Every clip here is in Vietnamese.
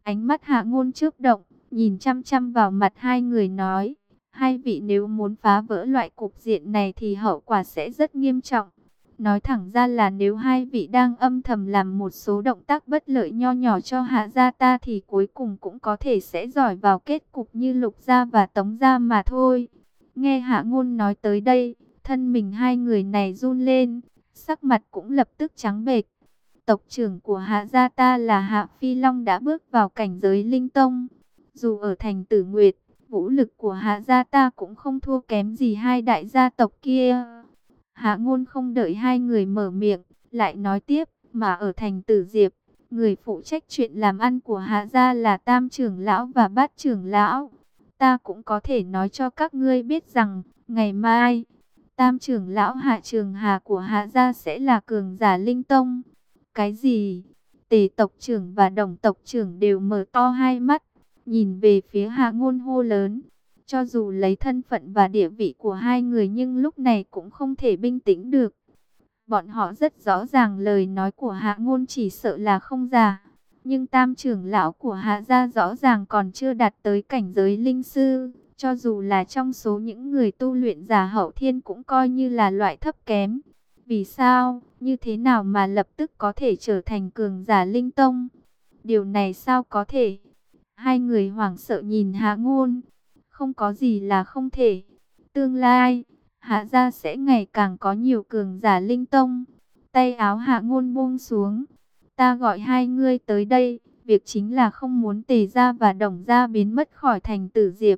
Ánh mắt Hạ Ngôn chớp động, nhìn chăm chăm vào mặt hai người nói, hai vị nếu muốn phá vỡ loại cục diện này thì hậu quả sẽ rất nghiêm trọng. Nói thẳng ra là nếu hai vị đang âm thầm làm một số động tác bất lợi nho nhỏ cho Hạ gia ta thì cuối cùng cũng có thể sẽ rơi vào kết cục như Lục gia và Tống gia mà thôi. Nghe Hạ Ngôn nói tới đây, thân mình hai người này run lên, sắc mặt cũng lập tức trắng bệch. Tộc trưởng của Hạ gia ta là Hạ Phi Long đã bước vào cảnh giới linh tông. Dù ở thành Tử Nguyệt, vũ lực của Hạ gia ta cũng không thua kém gì hai đại gia tộc kia. Hạ Ngôn không đợi hai người mở miệng, lại nói tiếp, mà ở thành Tử Diệp, người phụ trách chuyện làm ăn của Hạ gia là Tam trưởng lão và Bát trưởng lão. Ta cũng có thể nói cho các ngươi biết rằng, ngày mai, Tam trưởng lão Hạ Trường Hà của Hạ gia sẽ là cường giả linh tông. Cái gì? Tề tộc trưởng và Đồng tộc trưởng đều mở to hai mắt, nhìn về phía Hạ Ngôn hô lớn. Cho dù lấy thân phận và địa vị của hai người nhưng lúc này cũng không thể bình tĩnh được. Bọn họ rất rõ ràng lời nói của Hạ Ngôn chỉ sợ là không giả. Nhưng tam trưởng lão của Hạ gia rõ ràng còn chưa đạt tới cảnh giới linh sư. Cho dù là trong số những người tu luyện giả hậu thiên cũng coi như là loại thấp kém. Vì sao, như thế nào mà lập tức có thể trở thành cường giả linh tông? Điều này sao có thể? Hai người hoảng sợ nhìn Hạ Ngôn. Không có gì là không thể. Tương lai, Hạ gia sẽ ngày càng có nhiều cường giả linh tông. Tay áo Hạ Ngôn buông xuống. Ta gọi hai ngươi tới đây, việc chính là không muốn Tề gia và Đồng gia biến mất khỏi thành Tử Diệp.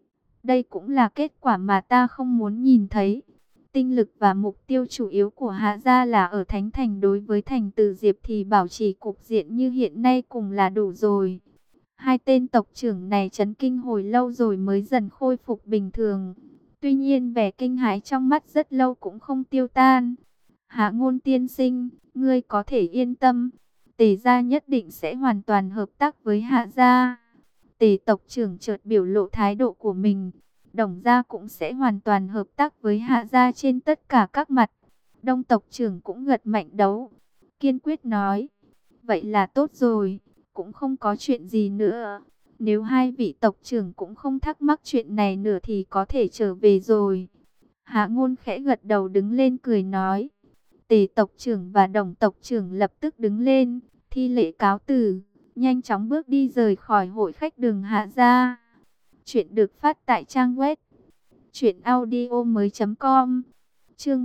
Đây cũng là kết quả mà ta không muốn nhìn thấy. Tinh lực và mục tiêu chủ yếu của Hạ gia là ở Thánh Thành, đối với thành Tử Diệp thì bảo trì cục diện như hiện nay cùng là đủ rồi. Hai tên tộc trưởng này chấn kinh hồi lâu rồi mới dần khôi phục bình thường. Tuy nhiên vẻ kinh hãi trong mắt rất lâu cũng không tiêu tan. Hạ Ngôn tiên sinh, ngươi có thể yên tâm. Tề gia nhất định sẽ hoàn toàn hợp tác với Hạ gia. Tề tộc trưởng chợt biểu lộ thái độ của mình. Đồng gia cũng sẽ hoàn toàn hợp tác với Hạ gia trên tất cả các mặt. Đông tộc trưởng cũng gật mạnh đầu, kiên quyết nói. Vậy là tốt rồi, cũng không có chuyện gì nữa. Nếu hai vị tộc trưởng cũng không thắc mắc chuyện này nữa thì có thể trở về rồi. Hạ Ngôn khẽ gật đầu đứng lên cười nói. Tề tộc trưởng và Đồng tộc trưởng lập tức đứng lên, thi lễ cáo từ, nhanh chóng bước đi rời khỏi hội khách đường Hạ gia. Chuyện được phát tại trang web truyệnaudiomoi.com. Chương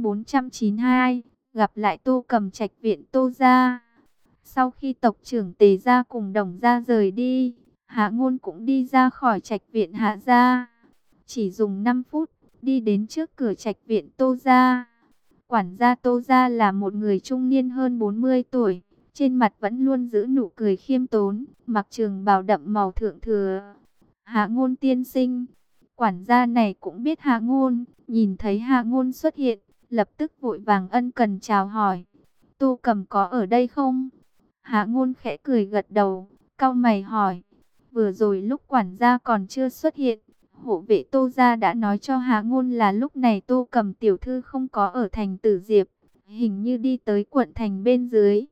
492, gặp lại Tô Cầm trạch viện Tô gia. Sau khi tộc trưởng Tề gia cùng Đồng gia rời đi, Hạ Ngôn cũng đi ra khỏi trạch viện Hạ gia. Chỉ dùng 5 phút, đi đến trước cửa trạch viện Tô gia. Quản gia Tô gia là một người trung niên hơn 40 tuổi, trên mặt vẫn luôn giữ nụ cười khiêm tốn, mặc trường bào đậm màu thượng thừa. Hạ Ngôn tiên sinh. Quản gia này cũng biết Hạ Ngôn, nhìn thấy Hạ Ngôn xuất hiện, lập tức vội vàng ân cần chào hỏi. Tô Cầm có ở đây không? Hạ Ngôn khẽ cười gật đầu, cau mày hỏi. Vừa rồi lúc quản gia còn chưa xuất hiện, hộ vệ Tô gia đã nói cho Hạ Ngôn là lúc này Tô Cầm tiểu thư không có ở thành Tử Diệp, hình như đi tới quận thành bên dưới.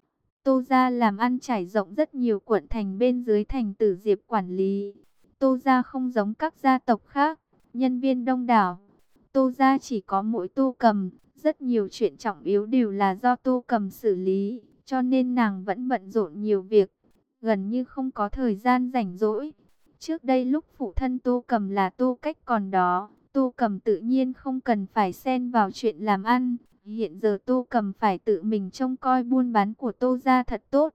Tô gia làm ăn trải rộng rất nhiều quận thành bên dưới thành Tử Diệp quản lý. Tô gia không giống các gia tộc khác, nhân viên đông đảo. Tô gia chỉ có mỗi Tô Cầm, rất nhiều chuyện trọng yếu đều là do Tô Cầm xử lý, cho nên nàng vẫn bận rộn nhiều việc, gần như không có thời gian rảnh rỗi. Trước đây lúc phụ thân Tô Cầm là Tô Cách còn đó, Tô Cầm tự nhiên không cần phải xen vào chuyện làm ăn. Hiện giờ Tô Cầm phải tự mình trông coi buôn bán của Tô gia thật tốt.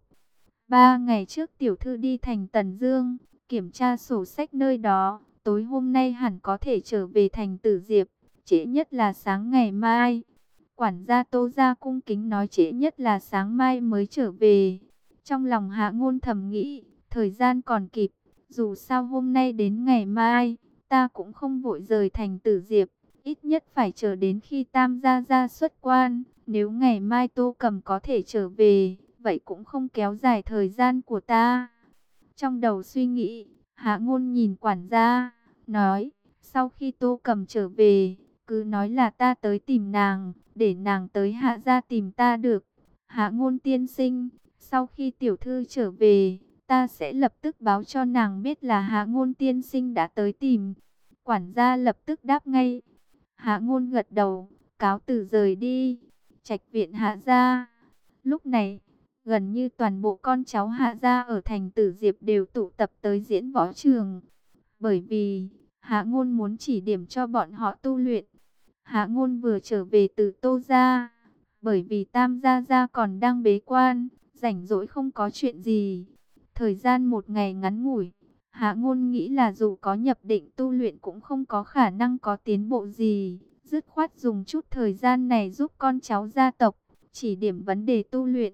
3 ngày trước tiểu thư đi thành Tần Dương, kiểm tra sổ sách nơi đó, tối hôm nay hẳn có thể trở về thành Tử Diệp, trễ nhất là sáng ngày mai. Quản gia Tô gia cung kính nói trễ nhất là sáng mai mới trở về. Trong lòng Hạ Ngôn thầm nghĩ, thời gian còn kịp, dù sao hôm nay đến ngày mai, ta cũng không vội rời thành Tử Diệp, ít nhất phải chờ đến khi Tam gia gia xuất quan. Nếu ngày mai Tô Cầm có thể trở về, vậy cũng không kéo dài thời gian của ta. Trong đầu suy nghĩ, Hạ Ngôn nhìn quản gia, nói, sau khi Tô Cầm trở về, cứ nói là ta tới tìm nàng, để nàng tới Hạ gia tìm ta được. Hạ Ngôn tiên sinh, sau khi tiểu thư trở về, Ta sẽ lập tức báo cho nàng biết là Hạ Ngôn tiên sinh đã tới tìm. Quản gia lập tức đáp ngay. Hạ Ngôn gật đầu, cáo từ rời đi. Trạch viện Hạ gia. Lúc này, gần như toàn bộ con cháu Hạ gia ở thành Tử Diệp đều tụ tập tới diễn võ trường. Bởi vì Hạ Ngôn muốn chỉ điểm cho bọn họ tu luyện. Hạ Ngôn vừa trở về từ Tô gia, bởi vì Tam gia gia còn đang bế quan, rảnh rỗi không có chuyện gì. Thời gian một ngày ngắn ngủi, Hạ Ngôn nghĩ là dù có nhập định tu luyện cũng không có khả năng có tiến bộ gì. Dứt khoát dùng chút thời gian này giúp con cháu gia tộc chỉ điểm vấn đề tu luyện.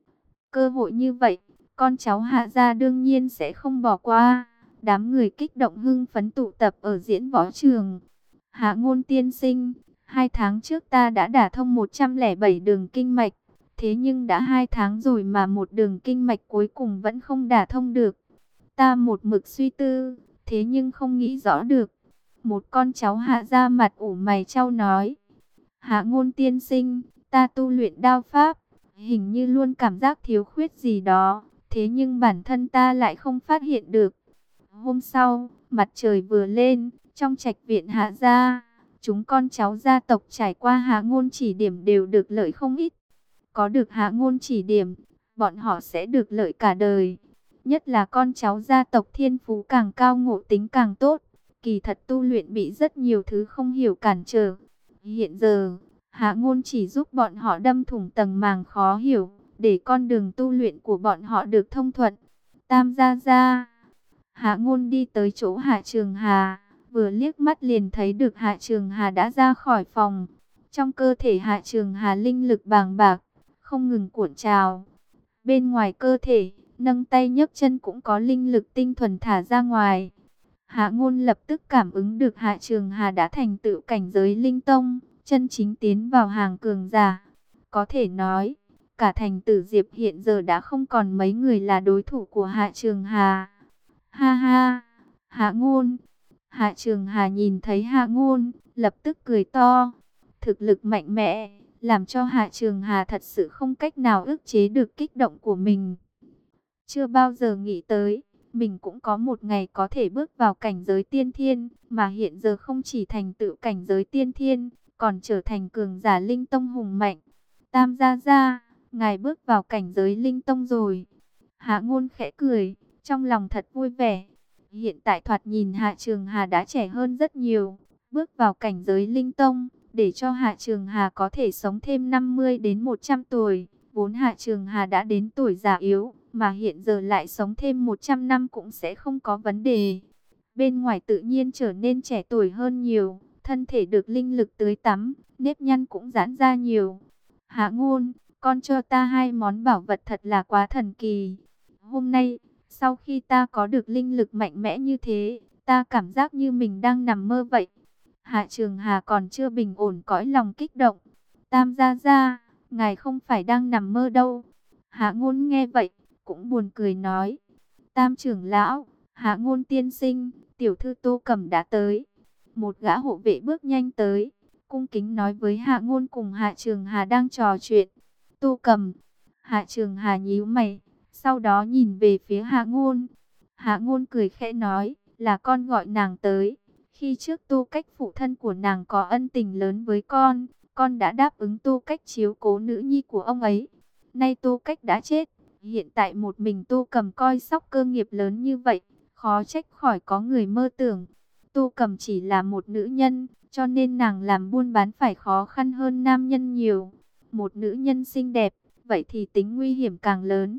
Cơ hội như vậy, con cháu Hạ gia đương nhiên sẽ không bỏ qua. Đám người kích động hưng phấn tụ tập ở diễn võ trường. Hạ Ngôn tiên sinh, 2 tháng trước ta đã đả thông 107 đường kinh mạch. Thế nhưng đã 2 tháng rồi mà một đường kinh mạch cuối cùng vẫn không đả thông được. Ta một mực suy tư, thế nhưng không nghĩ rõ được. Một con cháu Hạ gia mặt ủ mày chau nói. Hạ Ngôn tiên sinh, ta tu luyện đao pháp, hình như luôn cảm giác thiếu khuyết gì đó. Thế nhưng bản thân ta lại không phát hiện được. Hôm sau, mặt trời vừa lên, trong trạch viện Hạ gia, chúng con cháu gia tộc trải qua Hạ Ngôn chỉ điểm đều được lợi không ít. Có được Hạ Ngôn chỉ điểm, bọn họ sẽ được lợi cả đời. Nhất là con cháu gia tộc thiên phú càng cao ngộ tính càng tốt. Kỳ thật tu luyện bị rất nhiều thứ không hiểu cản trở. Hiện giờ, Hạ Ngôn chỉ giúp bọn họ đâm thủng tầng màng khó hiểu, để con đường tu luyện của bọn họ được thông thuận. Tam gia gia. Hạ Ngôn đi tới chỗ Hạ Trường Hà, vừa liếc mắt liền thấy được Hạ Trường Hà đã ra khỏi phòng. Trong cơ thể Hạ Trường Hà linh lực bàng bạc, không ngừng cuộn trào. Bên ngoài cơ thể, nâng tay nhấc chân cũng có linh lực tinh thuần thả ra ngoài. Hạ Ngôn lập tức cảm ứng được Hạ Trường Hà đã thành tựu cảnh giới linh tông, chân chính tiến vào hàng cường giả. Có thể nói, cả thành Tử Diệp hiện giờ đã không còn mấy người là đối thủ của Hạ Trường Hà. Ha ha, Hạ Ngôn. Hạ Trường Hà nhìn thấy Hạ Ngôn, lập tức cười to. Thực lực mạnh mẽ, làm cho Hạ Trường Hà thật sự không cách nào ức chế được kích động của mình. Chưa bao giờ nghĩ tới, mình cũng có một ngày có thể bước vào cảnh giới tiên thiên, mà hiện giờ không chỉ thành tựu cảnh giới tiên thiên, còn trở thành cường giả linh tông hùng mạnh. Tam gia gia, ngài bước vào cảnh giới linh tông rồi. Hạ Ngôn khẽ cười, trong lòng thật vui vẻ. Hiện tại thoạt nhìn Hạ Trường Hà đã trẻ hơn rất nhiều, bước vào cảnh giới linh tông, để cho Hạ Trường Hà có thể sống thêm 50 đến 100 tuổi. Vốn Hạ Trường Hà đã đến tuổi già yếu, mà hiện giờ lại sống thêm 100 năm cũng sẽ không có vấn đề. Bên ngoài tự nhiên trở nên trẻ tuổi hơn nhiều, thân thể được linh lực tưới tắm, nếp nhăn cũng giãn ra nhiều. Hạ Ngôn, con cho ta 2 món bảo vật thật là quá thần kỳ. Hôm nay, sau khi ta có được linh lực mạnh mẽ như thế, ta cảm giác như mình đang nằm mơ vậy. Hạ Trường Hà còn chưa bình ổn cõi lòng kích động. Tam gia gia, ngài không phải đang nằm mơ đâu. Hạ Ngôn nghe vậy, cũng buồn cười nói. Tam trưởng lão, Hạ Ngôn tiên sinh, tiểu thư Tô Cẩm đã tới. Một gã hộ vệ bước nhanh tới, cung kính nói với Hạ Ngôn cùng Hạ Trường Hà đang trò chuyện. Tô Cẩm. Hạ Trường Hà nhíu mày, sau đó nhìn về phía Hạ Ngôn. Hạ Ngôn cười khẽ nói, là con gọi nàng tới. Khi trước Tô Cách phụ thân của nàng có ân tình lớn với con đã đáp ứng Tô Cách chiếu cố nữ nhi của ông ấy. Nay Tô Cách đã chết, hiện tại một mình Tô Cẩm coi sóc cơ nghiệp lớn như vậy, khó trách khỏi có người mơ tưởng. Tô Cẩm chỉ là một nữ nhân, cho nên nàng làm buôn bán phải khó khăn hơn nam nhân nhiều. Một nữ nhân xinh đẹp, vậy thì tính nguy hiểm càng lớn.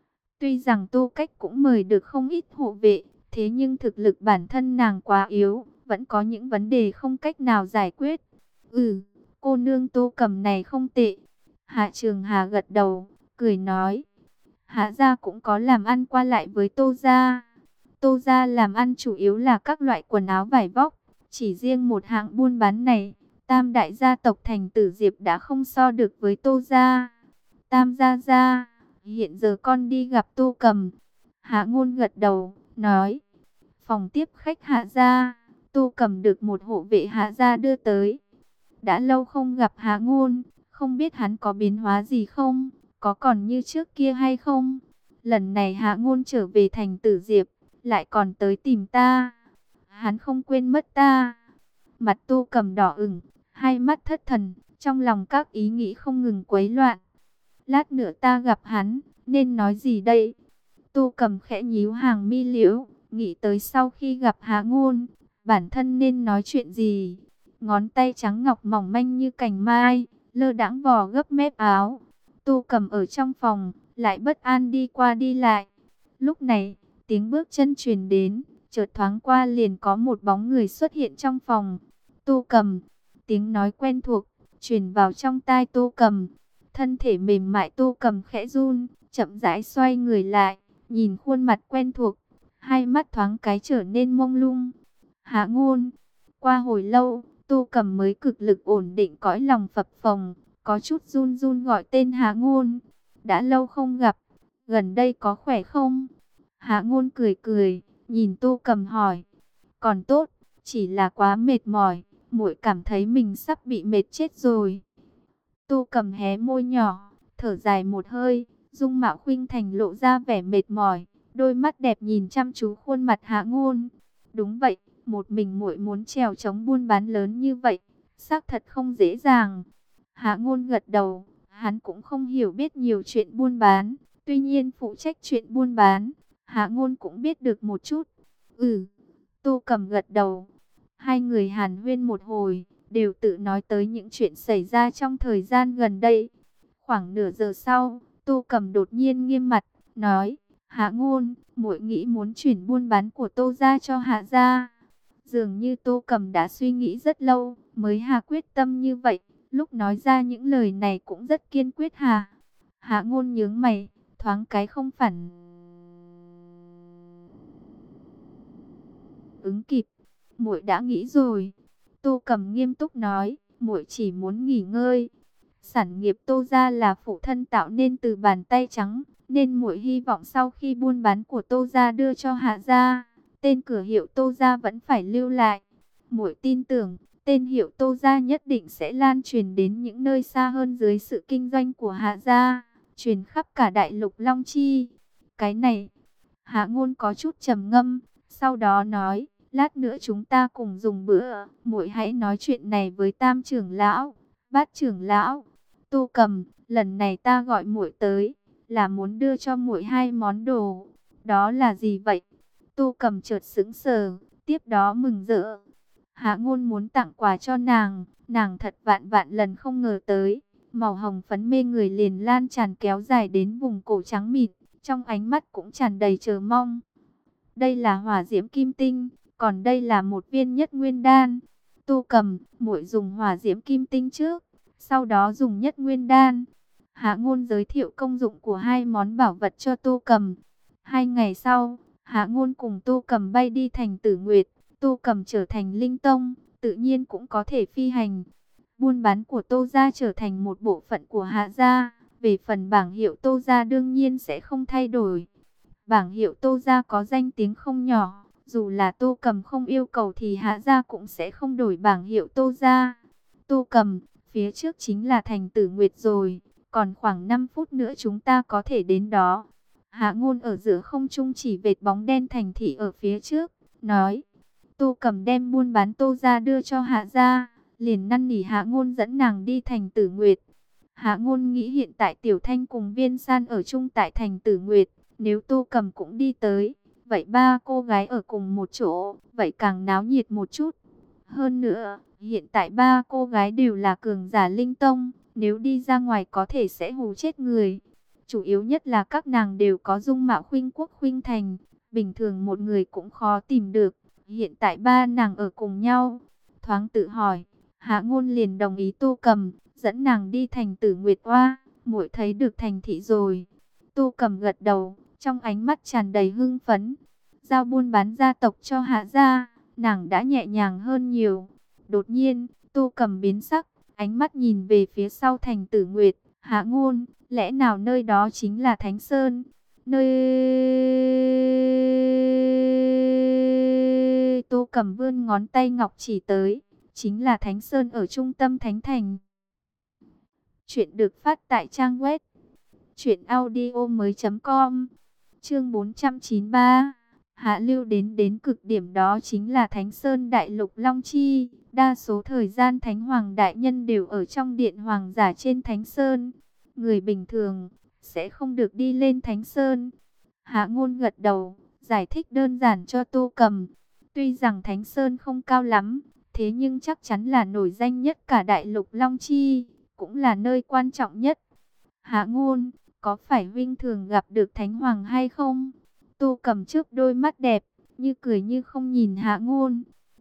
Tuy rằng Tô Cách cũng mời được không ít hộ vệ, thế nhưng thực lực bản thân nàng quá yếu, vẫn có những vấn đề không cách nào giải quyết. Cô nương Tô Cẩm này không tệ. Hạ Trường Hà gật đầu, cười nói. Hạ gia cũng có làm ăn qua lại với Tô gia. Tô gia làm ăn chủ yếu là các loại quần áo vải vóc. Chỉ riêng một hạng buôn bán này, tam đại gia tộc thành Tử Diệp đã không so được với Tô gia. Tam gia gia, hiện giờ con đi gặp Tô Cẩm. Hạ Ngôn gật đầu, nói. Phòng tiếp khách Hạ gia, Tô Cẩm được một hộ vệ Hạ gia đưa tới. Đã lâu không gặp Hạ Ngôn, không biết hắn có biến hóa gì không, có còn như trước kia hay không? lần này Hạ Ngôn trở về thành Tử Diệp, lại còn tới tìm ta. Hắn không quên mất ta. Mặt Tô Cầm đỏ ửng, hai mắt thất thần, trong lòng các ý nghĩ không ngừng quấy loạn. Lát nữa ta gặp hắn, nên nói gì đây? Tô Cầm khẽ nhíu hàng mi liễu, nghĩ tới sau khi gặp Hạ Ngôn, bản thân nên nói chuyện gì. Ngón tay trắng ngọc mỏng manh như cành mai, lơ đãng vò gấp mép áo. Tô Cầm ở trong phòng, lại bất an đi qua đi lại. Lúc này, tiếng bước chân truyền đến, chợt thoáng qua liền có một bóng người xuất hiện trong phòng. Tô Cầm, tiếng nói quen thuộc, truyền vào trong tai Tô Cầm. Thân thể mềm mại Tô Cầm khẽ run, chậm rãi xoay người lại, nhìn khuôn mặt quen thuộc, hai mắt thoáng cái trở nên mông lung. Hạ Ngôn. Qua hồi lâu, Tô Cầm mới cực lực ổn định cõi lòng phập phồng, có chút run run gọi tên Hạ Ngôn. Đã lâu không gặp, gần đây có khỏe không? Hạ Ngôn cười cười, nhìn Tô Cầm hỏi. Còn tốt, chỉ là quá mệt mỏi, muội cảm thấy mình sắp bị mệt chết rồi. Tô Cầm hé môi nhỏ, thở dài một hơi, dung mạo khuynh thành lộ ra vẻ mệt mỏi, đôi mắt đẹp nhìn chăm chú khuôn mặt Hạ Ngôn. Đúng vậy, một mình muội muốn trèo chống buôn bán lớn như vậy, xác thật không dễ dàng. Hạ Ngôn gật đầu, hắn cũng không hiểu biết nhiều chuyện buôn bán, tuy nhiên phụ trách chuyện buôn bán, Hạ Ngôn cũng biết được một chút. Tô Cầm gật đầu. Hai người hàn huyên một hồi, đều tự nói tới những chuyện xảy ra trong thời gian gần đây. Khoảng nửa giờ sau, Tô Cầm đột nhiên nghiêm mặt, nói: Hạ Ngôn, muội nghĩ muốn chuyển buôn bán của Tô gia cho Hạ gia. Dường như Tô Cầm đã suy nghĩ rất lâu, mới hạ quyết tâm như vậy. Lúc nói ra những lời này cũng rất kiên quyết hà. Hạ Ngôn nhướng mày, thoáng cái không phản ứng kịp. Muội đã nghĩ rồi. Tô Cầm nghiêm túc nói, muội chỉ muốn nghỉ ngơi. Sản nghiệp Tô gia là phụ thân tạo nên từ bàn tay trắng, nên muội hy vọng sau khi buôn bán của Tô gia đưa cho Hạ gia, tên cửa hiệu Tô gia vẫn phải lưu lại. Muội tin tưởng, tên hiệu Tô gia nhất định sẽ lan truyền đến những nơi xa hơn dưới sự kinh doanh của Hạ gia, truyền khắp cả đại lục Long Chi. Cái này, Hạ Ngôn có chút trầm ngâm, sau đó nói: lát nữa chúng ta cùng dùng bữa, muội hãy nói chuyện này với Tam trưởng lão, Bát trưởng lão. Tô Cầm, lần này ta gọi muội tới, là muốn đưa cho muội hai món đồ. Đó là gì vậy? Tô Cầm chợt sững sờ, tiếp đó mừng rỡ. Hạ Ngôn muốn tặng quà cho nàng, nàng thật vạn vạn lần không ngờ tới. Màu hồng phấn mê người liền lan tràn kéo dài đến vùng cổ trắng mịn, trong ánh mắt cũng tràn đầy chờ mong. Đây là hỏa diễm kim tinh, còn đây là một viên nhất nguyên đan. Tô Cầm, muội dùng hỏa diễm kim tinh trước, sau đó dùng nhất nguyên đan. Hạ Ngôn giới thiệu công dụng của hai món bảo vật cho Tô Cầm. 2 ngày sau, Hạ Ngôn cùng Tô Cầm bay đi thành Tử Nguyệt. Tô Cầm trở thành linh tông, tự nhiên cũng có thể phi hành. Buôn bán của Tô gia trở thành một bộ phận của Hạ gia. Về phần bảng hiệu Tô gia đương nhiên sẽ không thay đổi. Bảng hiệu Tô gia có danh tiếng không nhỏ, dù là Tô Cầm không yêu cầu thì Hạ gia cũng sẽ không đổi bảng hiệu Tô gia. Tô Cầm, phía trước chính là thành Tử Nguyệt rồi, còn khoảng 5 phút nữa chúng ta có thể đến đó. Hạ Ngôn ở giữa không trung chỉ vệt bóng đen thành thị ở phía trước, nói. Tô Cầm đem buôn bán Tô gia đưa cho Hạ gia, liền năn nỉ Hạ Ngôn dẫn nàng đi thành Tử Nguyệt. Hạ Ngôn nghĩ hiện tại Tiểu Thanh cùng Viên San ở chung tại thành Tử Nguyệt, nếu Tô Cầm cũng đi tới, vậy ba cô gái ở cùng một chỗ, vậy càng náo nhiệt một chút. Hơn nữa, hiện tại ba cô gái đều là cường giả linh tông, nếu đi ra ngoài có thể sẽ hù chết người. Chủ yếu nhất là các nàng đều có dung mạo khuynh quốc khuynh thành, bình thường một người cũng khó tìm được. Hiện tại ba nàng ở cùng nhau, thoáng tự hỏi, Hạ Ngôn liền đồng ý Tô Cầm, dẫn nàng đi thành Tử Nguyệt Oa, muội thấy được thành thị rồi. Tô Cầm gật đầu, trong ánh mắt tràn đầy hưng phấn. Giao buôn bán gia tộc cho Hạ gia, nàng đã nhẹ nhàng hơn nhiều. Đột nhiên, Tô Cầm biến sắc, ánh mắt nhìn về phía sau thành Tử Nguyệt. Hạ Ngôn, lẽ nào nơi đó chính là Thánh Sơn? Nơi Tô Cầm vươn ngón tay ngọc chỉ tới, chính là Thánh Sơn ở trung tâm Thánh Thành. Chuyện được phát tại trang web truyệnaudiomoi.com. Chương 493. Hạ lưu đến cực điểm, đó chính là Thánh Sơn Đại Lục Long Chi. Đa số thời gian Thánh Hoàng Đại Nhân đều ở trong điện hoàng giả trên Thánh Sơn. Người bình thường sẽ không được đi lên Thánh Sơn. Hạ Ngôn gật đầu, giải thích đơn giản cho Tô Cầm. Tuy rằng Thánh Sơn không cao lắm, thế nhưng chắc chắn là nổi danh nhất cả Đại Lục Long Chi, cũng là nơi quan trọng nhất. Hạ Ngôn, có phải huynh thường gặp được Thánh Hoàng hay không? Tô Cầm trước đôi mắt đẹp, như cười như không nhìn Hạ Ngôn.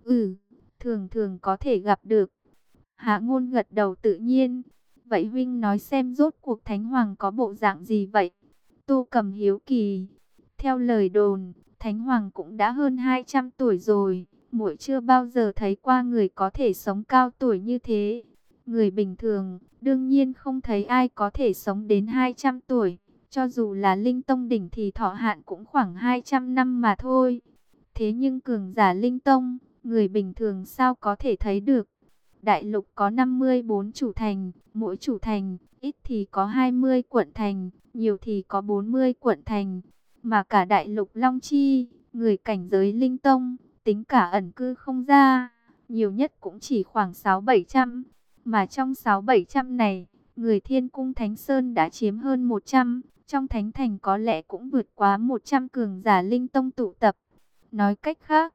Thường thường có thể gặp được. Hạ Ngôn gật đầu tự nhiên. Vậy huynh nói xem rốt cuộc Thánh Hoàng có bộ dạng gì vậy? Tô Cầm hiếu kỳ. Theo lời đồn, Thánh Hoàng cũng đã hơn 200 tuổi rồi. Muội chưa bao giờ thấy qua người có thể sống cao tuổi như thế. Người bình thường, đương nhiên không thấy ai có thể sống đến 200 tuổi. Cho dù là Linh Tông đỉnh thì thọ hạn cũng khoảng 200 năm mà thôi. Thế nhưng cường giả Linh Tông, người bình thường sao có thể thấy được. Đại lục có 54 chủ thành, mỗi chủ thành, ít thì có 20 quận thành, nhiều thì có 40 quận thành. Mà cả đại lục Long Chi, người cảnh giới Linh Tông, tính cả ẩn cư không ra, nhiều nhất cũng chỉ khoảng 6-700. Mà trong 6-700 này, người Thiên Cung Thánh Sơn đã chiếm hơn 100, trong Thánh Thành có lẽ cũng vượt quá 100 cường giả Linh Tông tụ tập. Nói cách khác,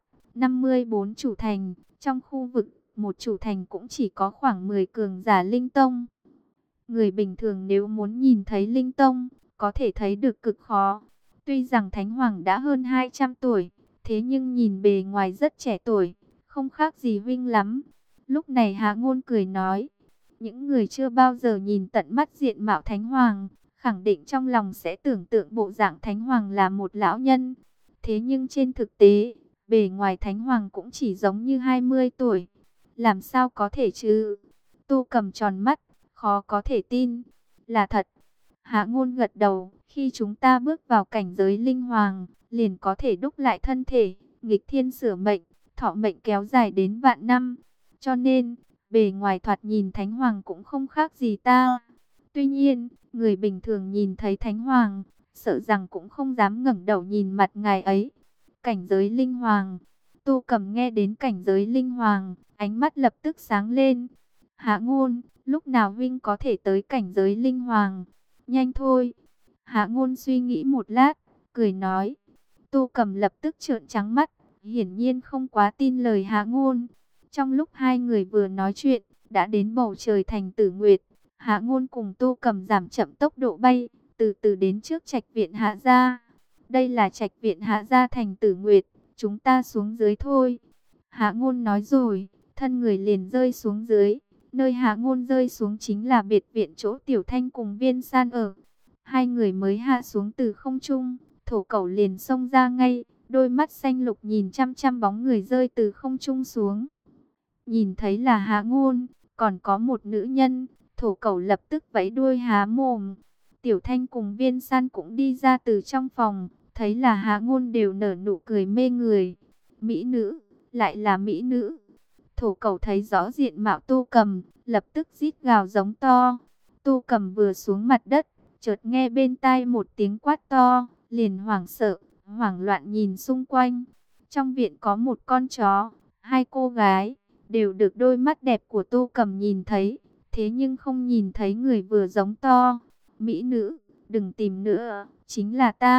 54 chủ thành, trong khu vực, một chủ thành cũng chỉ có khoảng 10 cường giả Linh Tông. Người bình thường nếu muốn nhìn thấy Linh Tông, có thể thấy được cực khó. Tuy rằng Thánh Hoàng đã hơn 200 tuổi, thế nhưng nhìn bề ngoài rất trẻ tuổi, không khác gì huynh lắm. Lúc này Hạ Ngôn cười nói, những người chưa bao giờ nhìn tận mắt diện mạo Thánh Hoàng, khẳng định trong lòng sẽ tưởng tượng bộ dạng Thánh Hoàng là một lão nhân. Thế nhưng trên thực tế, bề ngoài Thánh Hoàng cũng chỉ giống như 20 tuổi. Làm sao có thể chứ? Tô Cầm tròn mắt, khó có thể tin. Là thật. Hạ Ngôn gật đầu, khi chúng ta bước vào cảnh giới linh hoàng, liền có thể đúc lại thân thể, nghịch thiên sửa mệnh, thọ mệnh kéo dài đến vạn năm. Cho nên, bề ngoài thoạt nhìn Thánh Hoàng cũng không khác gì ta. Tuy nhiên, người bình thường nhìn thấy Thánh Hoàng, sợ rằng cũng không dám ngẩng đầu nhìn mặt ngài ấy. Cảnh giới linh hoàng. Tô Cầm nghe đến cảnh giới linh hoàng, ánh mắt lập tức sáng lên. Hạ Ngôn, lúc nào huynh có thể tới cảnh giới linh hoàng? Nhanh thôi. Hạ Ngôn suy nghĩ một lát, cười nói. Tô Cầm lập tức trợn trắng mắt, hiển nhiên không quá tin lời Hạ Ngôn. Trong lúc hai người vừa nói chuyện, đã đến bầu trời thành Tử Nguyệt. Hạ Ngôn cùng Tô Cầm giảm chậm tốc độ bay, từ từ đến trước trạch viện Hạ gia. Đây là trạch viện Hạ gia thành Tử Nguyệt, chúng ta xuống dưới thôi. Hạ Ngôn nói rồi, thân người liền rơi xuống dưới. Nơi Hạ Ngôn rơi xuống chính là biệt viện chỗ Tiểu Thanh cùng Viên San ở. Hai người mới hạ xuống từ không trung, Thổ Cẩu liền xông ra ngay, đôi mắt xanh lục nhìn chăm chăm bóng người rơi từ không trung xuống. Nhìn thấy là Hạ Ngôn, còn có một nữ nhân, Thổ Cẩu lập tức vẫy đuôi há mồm. Tiểu Thanh cùng Viên San cũng đi ra từ trong phòng, thấy là Hạ Ngôn đều nở nụ cười mê người. Mỹ nữ, lại là mỹ nữ. Thổ Cẩu thấy rõ diện mạo Tô Cầm, lập tức rít gào giống to. Tô Cầm vừa xuống mặt đất, chợt nghe bên tai một tiếng quát to, liền hoảng sợ, hoảng loạn nhìn xung quanh. Trong viện có một con chó, hai cô gái, đều được đôi mắt đẹp của Tô Cầm nhìn thấy, thế nhưng không nhìn thấy người vừa giống to. Mỹ nữ, đừng tìm nữa, chính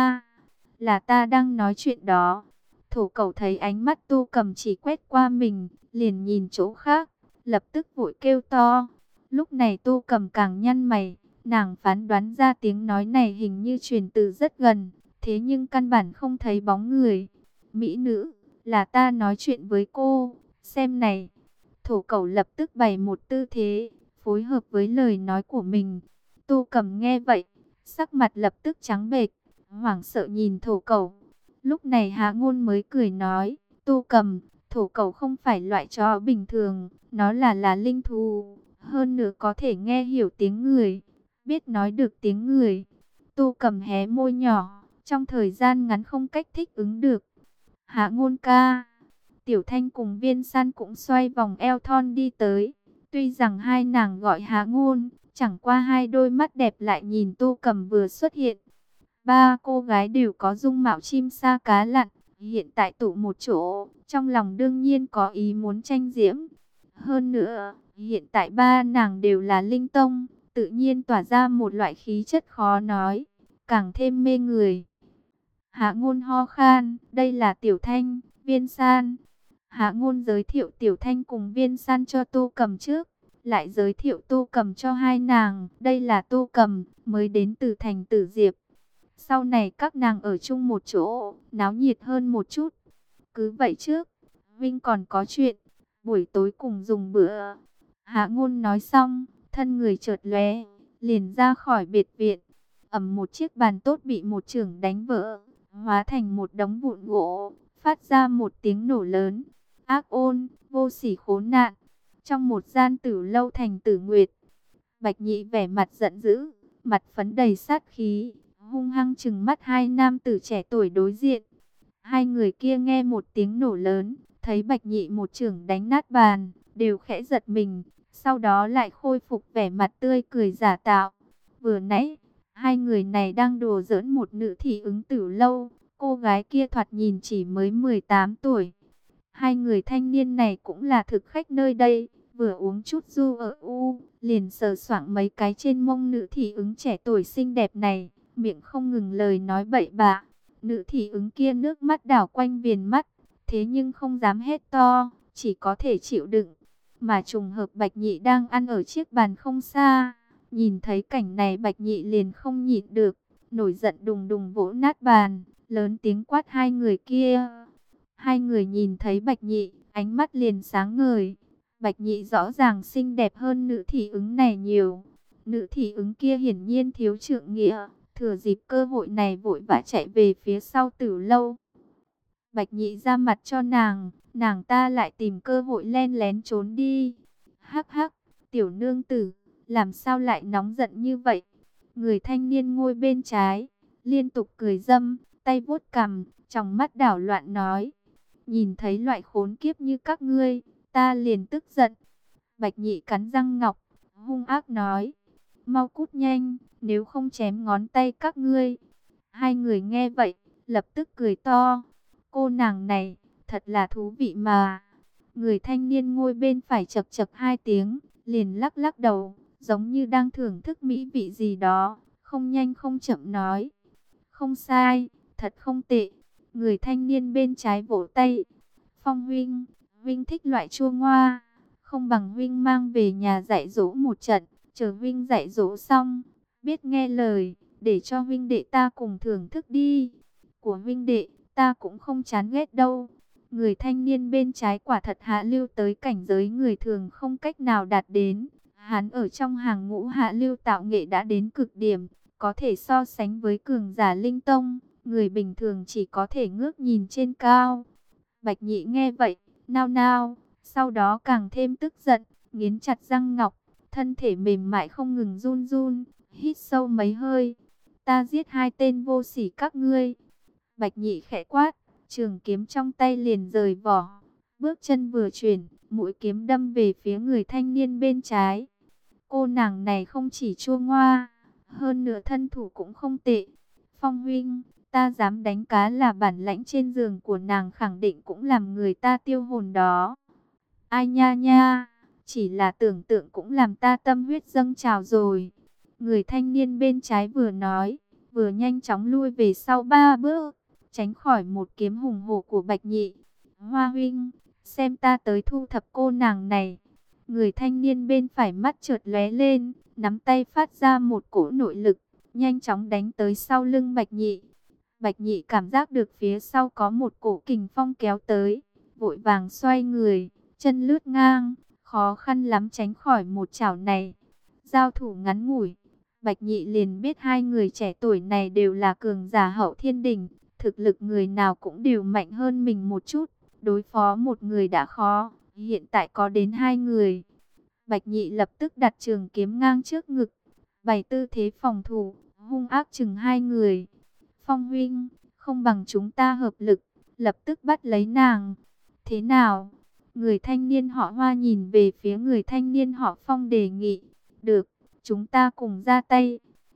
là ta đang nói chuyện đó. Thổ Cẩu thấy ánh mắt Tô Cầm chỉ quét qua mình, liền nhìn chỗ khác, lập tức vội kêu to. Lúc này Tô Cầm càng nhăn mày, nàng phán đoán ra tiếng nói này hình như truyền từ rất gần, thế nhưng căn bản không thấy bóng người. Mỹ nữ, là ta nói chuyện với cô, xem này. Thổ Cẩu lập tức bày một tư thế, phối hợp với lời nói của mình. Tô Cầm nghe vậy, sắc mặt lập tức trắng bệch, hoảng sợ nhìn Thổ Cẩu. Lúc này Hạ Ngôn mới cười nói, Tô Cầm, Thổ Cẩu không phải loại chó bình thường, nó là linh thú, hơn nữa có thể nghe hiểu tiếng người, biết nói được tiếng người. Tô Cầm hé môi nhỏ, trong thời gian ngắn không cách thích ứng được. Hạ Ngôn ca. Tiểu Thanh cùng Viên San cũng xoay vòng eo thon đi tới. Tuy rằng hai nàng gọi Hạ Ngôn, chẳng qua hai đôi mắt đẹp lại nhìn Tô Cầm vừa xuất hiện. Ba cô gái đều có dung mạo chim sa cá lặn, hiện tại tụ một chỗ, trong lòng đương nhiên có ý muốn tranh diễm. Hơn nữa, hiện tại ba nàng đều là linh tông, tự nhiên tỏa ra một loại khí chất khó nói, càng thêm mê người. Hạ Ngôn ho khan, đây là Tiểu Thanh, Viên San. Hạ Ngôn giới thiệu Tiểu Thanh cùng Viên San cho Tô Cầm trước, lại giới thiệu Tô Cầm cho hai nàng, đây là Tô Cầm, mới đến từ thành Tử Diệp. Sau này các nàng ở chung một chỗ, náo nhiệt hơn một chút. Cứ vậy trước, Vinh còn có chuyện, buổi tối cùng dùng bữa. Hạ Ngôn nói xong, thân người chợt lóe, liền ra khỏi biệt viện. Ầm, một chiếc bàn tốt bị một chưởng đánh vỡ, hóa thành một đống vụn gỗ, phát ra một tiếng nổ lớn. Ác ôn, vô sỉ khốn nạn. Trong một gian tử lâu thành Tử Nguyệt, Bạch Nhị vẻ mặt giận dữ, mặt phấn đầy sát khí, hung hăng trừng mắt hai nam tử trẻ tuổi đối diện. Hai người kia nghe một tiếng nổ lớn, thấy Bạch Nhị một chưởng đánh nát bàn, đều khẽ giật mình, sau đó lại khôi phục vẻ mặt tươi cười giả tạo. Vừa nãy, hai người này đang đùa giỡn một nữ thị ứng tử lâu, cô gái kia thoạt nhìn chỉ mới 18 tuổi. Hai người thanh niên này cũng là thực khách nơi đây, vừa uống chút du ở liền sờ soạng mấy cái trên mông nữ thị ứng trẻ tuổi xinh đẹp này, miệng không ngừng lời nói bậy bạ. Nữ thị ứng kia nước mắt đảo quanh viền mắt, thế nhưng không dám hét to, chỉ có thể chịu đựng. Mà trùng hợp Bạch Nhị đang ăn ở chiếc bàn không xa, nhìn thấy cảnh này Bạch Nhị liền không nhịn được, nổi giận đùng đùng vỗ nát bàn, lớn tiếng quát hai người kia. Hai người nhìn thấy Bạch Nhị, ánh mắt liền sáng ngời. Bạch Nhị rõ ràng xinh đẹp hơn nữ thị ứng này nhiều. Nữ thị ứng kia hiển nhiên thiếu trượng nghĩa, thừa dịp cơ hội này vội vã chạy về phía sau Tử lâu. Bạch Nhị ra mặt cho nàng ta lại tìm cơ hội len lén trốn đi. Hắc hắc, tiểu nương tử, làm sao lại nóng giận như vậy? Người thanh niên ngồi bên trái, liên tục cười dâm, tay vuốt cằm, trong mắt đảo loạn nói. Nhìn thấy loại khốn kiếp như các ngươi, ta liền tức giận. Bạch Nhị cắn răng ngọc, hung ác nói. Mau cút nhanh, nếu không chém ngón tay các ngươi. Hai người nghe vậy, lập tức cười to. Cô nàng này, thật là thú vị mà. Người thanh niên ngồi bên phải chậc chậc hai tiếng, liền lắc lắc đầu, giống như đang thưởng thức mỹ vị gì đó, không nhanh không chậm nói. Không sai, thật không tệ. Người thanh niên bên trái vỗ tay. Phong huynh, huynh thích loại chua ngoa, không bằng huynh mang về nhà dạy dỗ một trận, chờ huynh dạy dỗ xong, biết nghe lời, để cho huynh đệ ta cùng thưởng thức đi. Của huynh đệ, ta cũng không chán ghét đâu. Người thanh niên bên trái quả thật hạ lưu tới cảnh giới người thường không cách nào đạt đến. Hắn ở trong hàng ngũ hạ lưu tạo nghệ đã đến cực điểm, có thể so sánh với cường giả linh tông, người bình thường chỉ có thể ngước nhìn trên cao. Bạch Nhị nghe vậy, nao nao, sau đó càng thêm tức giận, nghiến chặt răng ngọc, thân thể mềm mại không ngừng run run, hít sâu mấy hơi. Ta giết hai tên vô sỉ các ngươi. Bạch Nhị khẽ quát, trường kiếm trong tay liền rời vỏ, bước chân vừa chuyển, mũi kiếm đâm về phía người thanh niên bên trái. Cô nàng này không chỉ chua ngoa, hơn nữa thân thủ cũng không tệ. Phong huynh, ta dám đánh cá là bản lãnh trên giường của nàng khẳng định cũng làm người ta tiêu hồn đó. Ai nha nha, chỉ là tưởng tượng cũng làm ta tâm huyết dâng trào rồi. Người thanh niên bên trái vừa nói, vừa nhanh chóng lui về sau 3 bước, tránh khỏi một kiếm hùng hổ của Bạch Nhị. Hoa huynh, xem ta tới thu thập cô nàng này. Người thanh niên bên phải mắt chợt lóe lên, nắm tay phát ra một cỗ nội lực, nhanh chóng đánh tới sau lưng Bạch Nhị. Bạch Nhị cảm giác được phía sau có một cổ kình phong kéo tới, vội vàng xoay người, chân lướt ngang, khó khăn lắm tránh khỏi một chảo này. Giao thủ ngắn ngủi, Bạch Nhị liền biết hai người trẻ tuổi này đều là cường giả hậu thiên đỉnh, thực lực người nào cũng đều mạnh hơn mình một chút, đối phó một người đã khó, hiện tại có đến hai người. Bạch Nhị lập tức đặt trường kiếm ngang trước ngực, bày tư thế phòng thủ, hung ác chừng hai người. Phong huynh, không bằng chúng ta hợp lực, lập tức bắt lấy nàng. Thế nào? Người thanh niên họ Hoa nhìn về phía người thanh niên họ Phong đề nghị. Được, chúng ta cùng ra tay.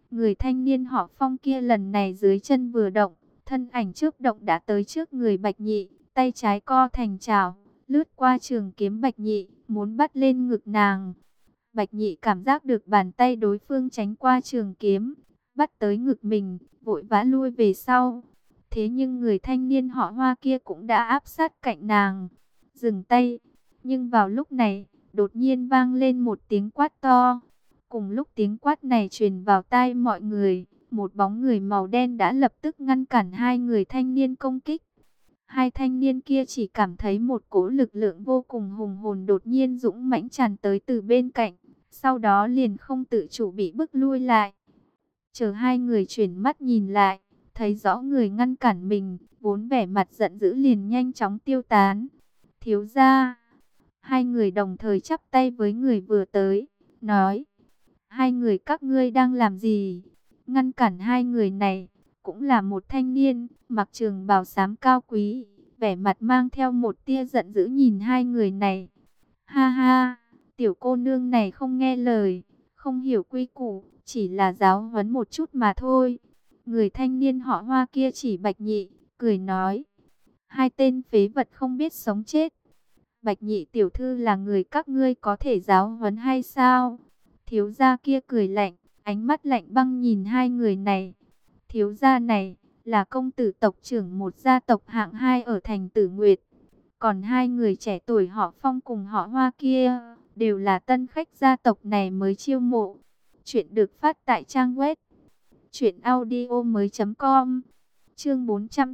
Người thanh niên họ Phong kia lần này dưới chân vừa động, thân ảnh trước động đã tới trước người Bạch Nhị, tay trái co thành chảo, lướt qua trường kiếm Bạch Nhị, muốn bắt lên ngực nàng. Bạch Nhị cảm giác được bàn tay đối phương tránh qua trường kiếm, bắt tới ngực mình, vội vã lui về sau. Thế nhưng người thanh niên họ Hoa kia cũng đã áp sát cạnh nàng, dừng tay. Nhưng vào lúc này, đột nhiên vang lên một tiếng quát to. Cùng lúc tiếng quát này truyền vào tai mọi người, một bóng người màu đen đã lập tức ngăn cản hai người thanh niên công kích. Hai thanh niên kia chỉ cảm thấy một cỗ lực lượng vô cùng hùng hồn đột nhiên dũng mãnh tràn tới từ bên cạnh, sau đó liền không tự chủ bị bức lui lại. Chờ hai người chuyển mắt nhìn lại, thấy rõ người ngăn cản mình, vốn vẻ mặt giận dữ liền nhanh chóng tiêu tán. Thiếu gia, hai người đồng thời chắp tay với người vừa tới, nói: hai người các ngươi đang làm gì? Ngăn cản hai người này, cũng là một thanh niên, mặc trường bào xám cao quý, vẻ mặt mang theo một tia giận dữ nhìn hai người này. Ha ha, tiểu cô nương này không nghe lời, không hiểu quy củ, chỉ là giáo huấn một chút mà thôi. Người thanh niên họ Hoa kia chỉ Bạch Nhị, cười nói: hai tên phế vật không biết sống chết. Bạch Nhị tiểu thư là người các ngươi có thể giáo huấn hay sao? Thiếu gia kia cười lạnh, ánh mắt lạnh băng nhìn hai người này. Thiếu gia này là công tử tộc trưởng một gia tộc hạng 2 ở thành Tử Nguyệt. Còn hai người trẻ tuổi họ Phong cùng họ Hoa kia đều là tân khách gia tộc này mới chiêu mộ. Chuyện được phát tại trang web truyệnaudiomoi.com. Chương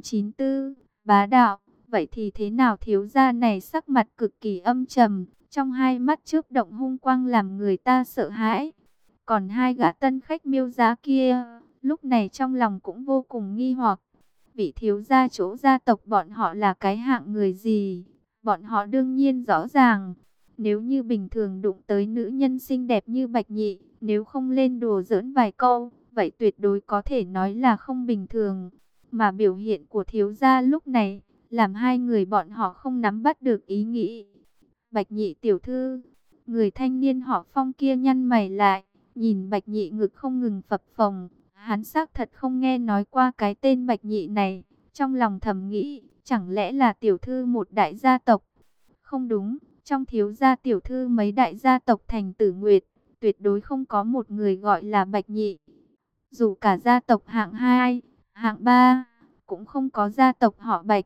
494, bá đạo. Vậy thì thế nào? Thiếu gia này sắc mặt cực kỳ âm trầm, trong hai mắt chớp động hung quang làm người ta sợ hãi. Còn hai gã tân khách Miêu gia kia, lúc này trong lòng cũng vô cùng nghi hoặc. Vị thiếu gia chỗ gia tộc bọn họ là cái hạng người gì? Bọn họ đương nhiên rõ ràng. Nếu như bình thường đụng tới nữ nhân xinh đẹp như Bạch Nhị, nếu không lên đùa giỡn vài câu, vậy tuyệt đối có thể nói là không bình thường. Mà biểu hiện của thiếu gia lúc này, làm hai người bọn họ không nắm bắt được ý nghĩ. Bạch Nhị tiểu thư, người thanh niên họ Phong kia nhăn mày lại, nhìn Bạch Nhị ngực không ngừng phập phồng. Hắn xác thật không nghe nói qua cái tên Bạch Nhị này, trong lòng thầm nghĩ, chẳng lẽ là tiểu thư một đại gia tộc? Không đúng, trong thiếu gia tiểu thư mấy đại gia tộc thành Tử Nguyệt, tuyệt đối không có một người gọi là Bạch Nhị. Dù cả gia tộc hạng 2, hạng 3, cũng không có gia tộc họ Bạch.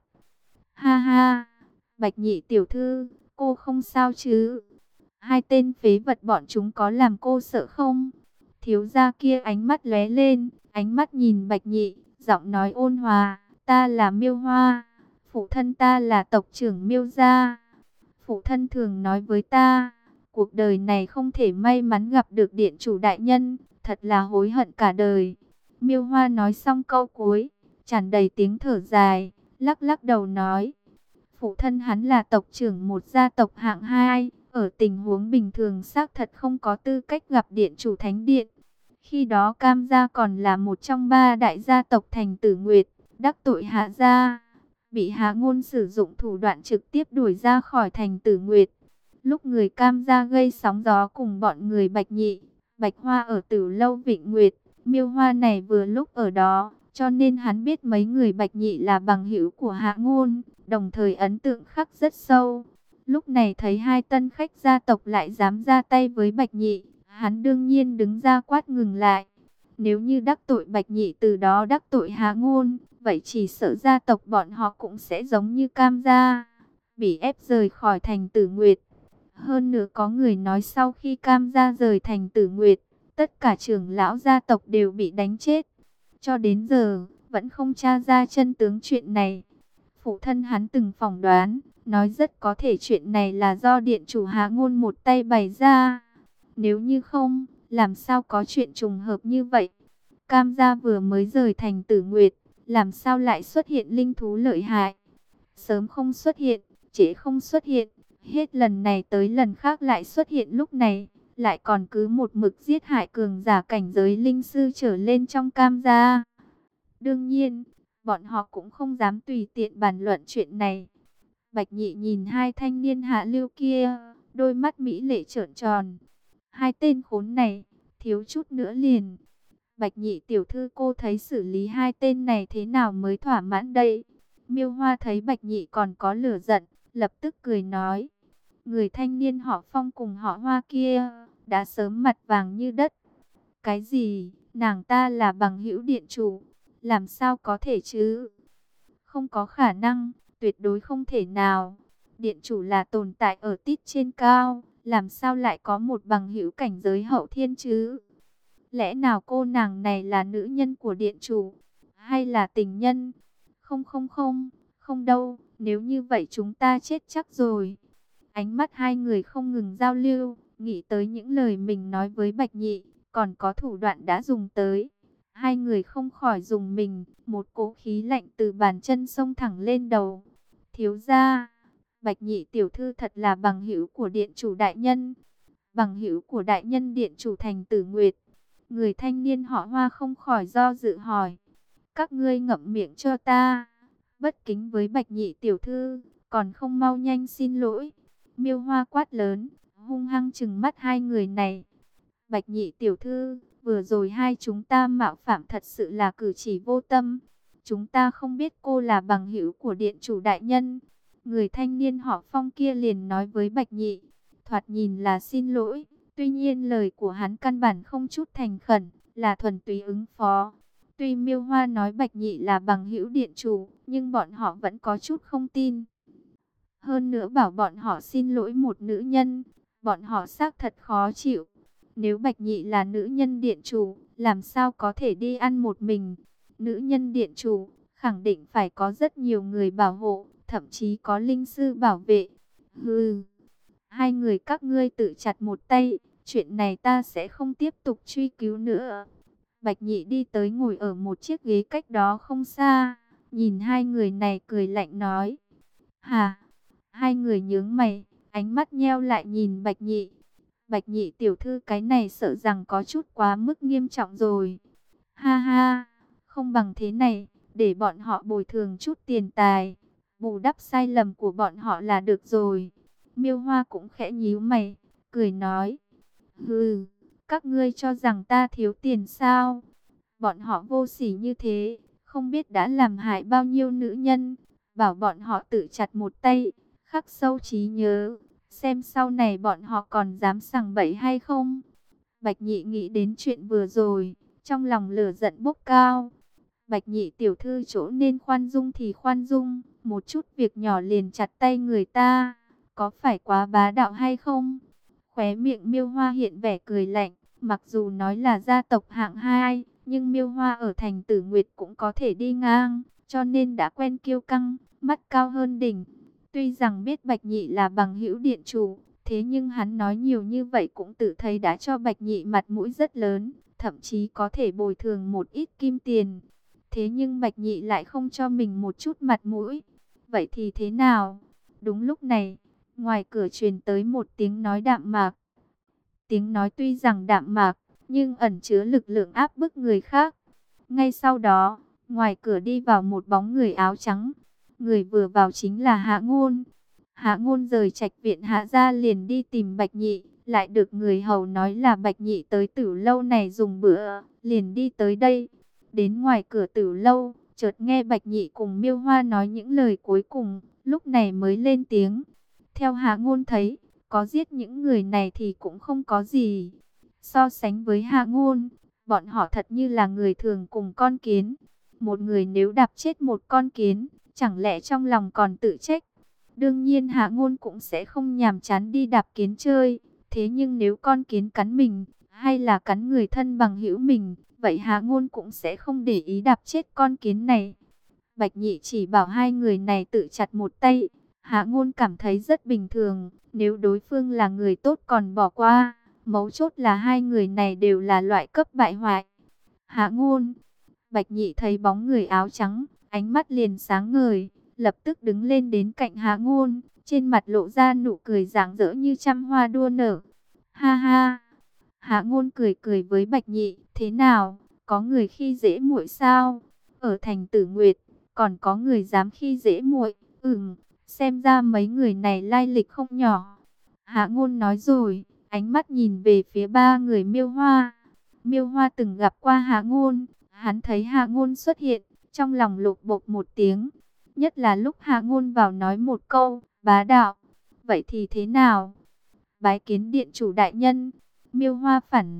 Ha ha, Bạch Nhị tiểu thư, cô không sao chứ? Hai tên phế vật bọn chúng có làm cô sợ không? Thiếu gia kia ánh mắt lóe lên, ánh mắt nhìn Bạch Nhị, giọng nói ôn hòa: ta là Miêu Hoa, phụ thân ta là tộc trưởng Miêu gia. Phụ thân thường nói với ta, cuộc đời này không thể may mắn gặp được điện chủ đại nhân, thật là hối hận cả đời. Miêu Hoa nói xong câu cuối, tràn đầy tiếng thở dài, lắc lắc đầu nói: phụ thân hắn là tộc trưởng một gia tộc hạng 2, ở tình huống bình thường xác thật không có tư cách gặp điện chủ thánh điện. Khi đó Cam gia còn là một trong 3 đại gia tộc thành Tử Nguyệt, đắc tội Hạ gia, bị Hạ Ngôn sử dụng thủ đoạn trực tiếp đuổi ra khỏi thành Tử Nguyệt. Lúc người Cam gia gây sóng gió cùng bọn người Bạch Nhị, Bạch Hoa ở Tử Lâu Vịnh Nguyệt, Miêu Hoa này vừa lúc ở đó, cho nên hắn biết mấy người Bạch Nhị là bằng hữu của Hạ Ngôn, đồng thời ấn tượng khắc rất sâu. Lúc này thấy hai tân khách gia tộc lại dám ra tay với Bạch Nhị, hắn đương nhiên đứng ra quát ngừng lại. Nếu như đắc tội Bạch Nhị từ đó đắc tội Hạ Ngôn, vậy chỉ sợ gia tộc bọn họ cũng sẽ giống như Cam gia, bị ép rời khỏi thành Tử Nguyệt. Hơn nữa có người nói sau khi Cam gia rời thành Tử Nguyệt, tất cả trưởng lão gia tộc đều bị đánh chết. Cho đến giờ, vẫn không tra ra chân tướng chuyện này. Phụ thân hắn từng phỏng đoán, nói rất có thể chuyện này là do điện chủ Hạ Ngôn một tay bày ra. Nếu như không, làm sao có chuyện trùng hợp như vậy? Cam gia vừa mới rời thành Tử Nguyệt, làm sao lại xuất hiện linh thú lợi hại? Sớm không xuất hiện, trễ không xuất hiện, hết lần này tới lần khác lại xuất hiện lúc này, lại còn cứ một mực giết hại cường giả cảnh giới linh sư trở lên trong Cam gia. Đương nhiên, bọn họ cũng không dám tùy tiện bàn luận chuyện này. Bạch Nhị nhìn hai thanh niên hạ lưu kia, đôi mắt mỹ lệ trợn tròn. Hai tên khốn này, thiếu chút nữa liền Bạch Nhị tiểu thư, cô thấy xử lý hai tên này thế nào mới thỏa mãn đây? Miêu Hoa thấy Bạch Nhị còn có lửa giận, lập tức cười nói. Người thanh niên họ Phong cùng họ Hoa kia, đã sớm mặt vàng như đất. Cái gì? Nàng ta là bằng hữu điện chủ, làm sao có thể chứ? Không có khả năng, tuyệt đối không thể nào. Điện chủ là tồn tại ở tít trên cao, làm sao lại có một bằng hữu cảnh giới hậu thiên chứ? Lẽ nào cô nàng này là nữ nhân của điện chủ, hay là tình nhân? Không không không, không đâu, nếu như vậy chúng ta chết chắc rồi. Ánh mắt hai người không ngừng giao lưu, nghĩ tới những lời mình nói với Bạch Nhị, còn có thủ đoạn đã dùng tới. Hai người không khỏi dùng mình, một cỗ khí lạnh từ bàn chân xông thẳng lên đầu. Thiếu gia, Bạch Nhị tiểu thư thật là bằng hữu của điện chủ đại nhân. Bằng hữu của đại nhân điện chủ thành Tử Nguyệt. Người thanh niên họ Hoa không khỏi do dự hỏi. Các ngươi ngậm miệng cho ta. Bất kính với Bạch Nhị tiểu thư, còn không mau nhanh xin lỗi. Miêu Hoa quát lớn, hung hăng trừng mắt hai người này. Bạch Nhị tiểu thư, vừa rồi hai chúng ta mạo phạm thật sự là cử chỉ vô tâm. Chúng ta không biết cô là bằng hữu của điện chủ đại nhân. Người thanh niên họ Phong kia liền nói với Bạch Nhị, thoạt nhìn là xin lỗi. Tuy nhiên lời của hắn căn bản không chút thành khẩn, là thuần túy ứng phó. Tuy Miêu Hoa nói Bạch Nhị là bằng hữu điện chủ, nhưng bọn họ vẫn có chút không tin. Hơn nữa bảo bọn họ xin lỗi một nữ nhân, bọn họ xác thật khó chịu. Nếu Bạch Nhị là nữ nhân điện chủ, làm sao có thể đi ăn một mình? Nữ nhân điện chủ, khẳng định phải có rất nhiều người bảo hộ, thậm chí có linh sư bảo vệ. Hừ, hai người các ngươi tự chặt một tay, chuyện này ta sẽ không tiếp tục truy cứu nữa. Bạch Nhị đi tới ngồi ở một chiếc ghế cách đó không xa, nhìn hai người này cười lạnh nói. Hà, hai người nhướng mày, ánh mắt nheo lại nhìn Bạch Nhị. Bạch Nhị tiểu thư, cái này sợ rằng có chút quá mức nghiêm trọng rồi. Ha ha, không bằng thế này, để bọn họ bồi thường chút tiền tài, bù đắp sai lầm của bọn họ là được rồi. Miêu Hoa cũng khẽ nhíu mày, cười nói. Hừ, các ngươi cho rằng ta thiếu tiền sao? Bọn họ vô sỉ như thế, không biết đã làm hại bao nhiêu nữ nhân. Bảo bọn họ tự chặt một tay, khắc sâu trí nhớ. Xem sau này bọn họ còn dám sằng bậy hay không? Bạch Nhị nghĩ đến chuyện vừa rồi, trong lòng lửa giận bốc cao. Bạch Nhị tiểu thư, chỗ nên khoan dung thì khoan dung, một chút việc nhỏ liền chặt tay người ta, có phải quá bá đạo hay không? Khóe miệng Miêu Hoa hiện vẻ cười lạnh, mặc dù nói là gia tộc hạng 2, nhưng Miêu Hoa ở thành Tử Nguyệt cũng có thể đi ngang, cho nên đã quen kiêu căng, mắt cao hơn đỉnh. Tuy rằng biết Bạch Nhị là bằng hữu điện chủ, thế nhưng hắn nói nhiều như vậy cũng tự thấy đã cho Bạch Nhị mặt mũi rất lớn, thậm chí có thể bồi thường một ít kim tiền. Thế nhưng Bạch Nhị lại không cho mình một chút mặt mũi. Vậy thì thế nào? Đúng lúc này, ngoài cửa truyền tới một tiếng nói đạm mạc. Tiếng nói tuy rằng đạm mạc, nhưng ẩn chứa lực lượng áp bức người khác. Ngay sau đó, ngoài cửa đi vào một bóng người áo trắng. Người vừa vào chính là Hạ Ngôn. Hạ Ngôn rời trạch viện Hạ gia liền đi tìm Bạch Nhị, lại được người hầu nói là Bạch Nhị tới Tử lâu này dùng bữa, liền đi tới đây. Đến ngoài cửa Tử lâu, chợt nghe Bạch Nhị cùng Miêu Hoa nói những lời cuối cùng, lúc này mới lên tiếng. Theo Hạ Ngôn thấy, có giết những người này thì cũng không có gì. So sánh với Hạ Ngôn, bọn họ thật như là người thường cùng con kiến. Một người nếu đạp chết một con kiến, chẳng lẽ trong lòng còn tự trách? Đương nhiên Hạ Ngôn cũng sẽ không nhàm chán đi đạp kiến chơi. Thế nhưng nếu con kiến cắn mình, hay là cắn người thân bằng hữu mình, vậy Hạ Ngôn cũng sẽ không để ý đạp chết con kiến này. Bạch Nhị chỉ bảo hai người này tự chặt một tay. Hạ Ngôn cảm thấy rất bình thường, nếu đối phương là người tốt còn bỏ qua. Mấu chốt là hai người này đều là loại cấp bại hoại. Hạ Ngôn, Bạch Nhị thấy bóng người áo trắng, ánh mắt liền sáng ngời, lập tức đứng lên đến cạnh Hạ Ngôn, trên mặt lộ ra nụ cười rạng rỡ như trăm hoa đua nở. Ha ha! Hạ Ngôn cười cười với Bạch Nhị, thế nào, có người khi dễ muội sao? Ở thành Tử Nguyệt, còn có người dám khi dễ muội? Xem ra mấy người này lai lịch không nhỏ. Hạ Ngôn nói rồi, ánh mắt nhìn về phía ba người Miêu Hoa. Miêu Hoa từng gặp qua Hạ Ngôn, hắn thấy Hạ Ngôn xuất hiện, trong lòng lục bộp một tiếng. Nhất là lúc Hạ Ngôn vào nói một câu, bá đạo. Vậy thì thế nào? Bái kiến điện chủ đại nhân. Miêu Hoa phản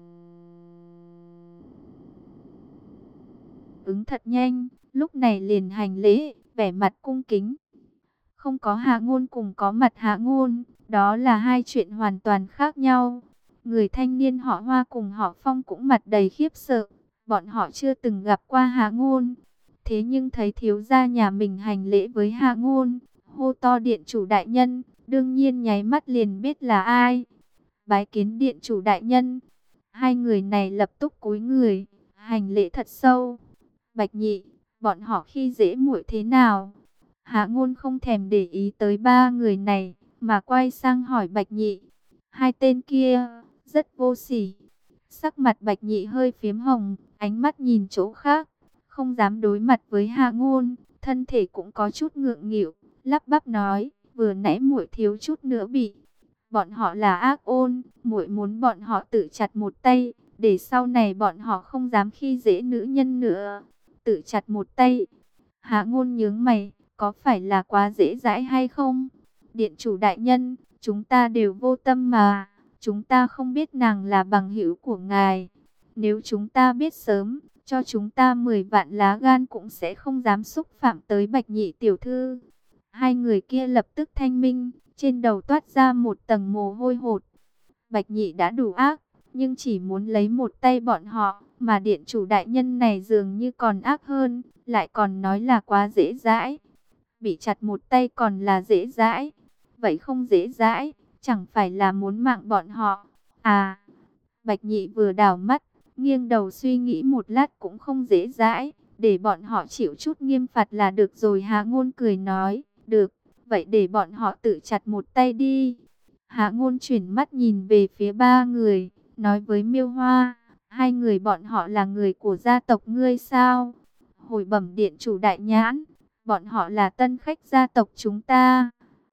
ứng thật nhanh, lúc này liền hành lễ, vẻ mặt cung kính. Không có Hạ Ngôn cùng có mặt Hạ Ngôn, đó là hai chuyện hoàn toàn khác nhau. Người thanh niên họ Hoa cùng họ Phong cũng mặt đầy khiếp sợ, bọn họ chưa từng gặp qua Hạ Ngôn. Thế nhưng thấy thiếu gia nhà mình hành lễ với Hạ Ngôn, hô to điện chủ đại nhân, đương nhiên nháy mắt liền biết là ai. Bái kiến điện chủ đại nhân. Hai người này lập tức cúi người, hành lễ thật sâu. Bạch Nhị, bọn họ khi dễ muội thế nào? Hạ Ngôn không thèm để ý tới ba người này, mà quay sang hỏi Bạch Nhị. Hai tên kia, rất vô sỉ. Sắc mặt Bạch Nhị hơi phiếm hồng, ánh mắt nhìn chỗ khác, không dám đối mặt với Hạ Ngôn, thân thể cũng có chút ngượng nghịu, lắp bắp nói, vừa nãy muội thiếu chút nữa bị. Bọn họ là ác ôn, muội muốn bọn họ tự chặt một tay, để sau này bọn họ không dám khi dễ nữ nhân nữa. Tự chặt một tay. Hạ Ngôn nhướng mày, có phải là quá dễ dãi hay không? Điện chủ đại nhân, chúng ta đều vô tâm mà, chúng ta không biết nàng là bằng hữu của ngài. Nếu chúng ta biết sớm, cho chúng ta 10 vạn lá gan cũng sẽ không dám xúc phạm tới Bạch Nhị tiểu thư. Hai người kia lập tức thanh minh, trên đầu toát ra một tầng mồ hôi hột. Bạch Nhị đã đủ ác, nhưng chỉ muốn lấy một tay bọn họ, mà điện chủ đại nhân này dường như còn ác hơn, lại còn nói là quá dễ dãi. Bị chặt một tay còn là dễ dãi, vậy không dễ dãi, chẳng phải là muốn mạng bọn họ. À, Bạch Nhị vừa đảo mắt, nghiêng đầu suy nghĩ một lát cũng không dễ dãi, để bọn họ chịu chút nghiêm phạt là được rồi. Hạ Ngôn cười nói, được, vậy để bọn họ tự chặt một tay đi. Hạ Ngôn chuyển mắt nhìn về phía ba người, nói với Miêu Hoa, hai người bọn họ là người của gia tộc ngươi sao? Hồi bẩm điện chủ đại nhãn, bọn họ là tân khách gia tộc chúng ta.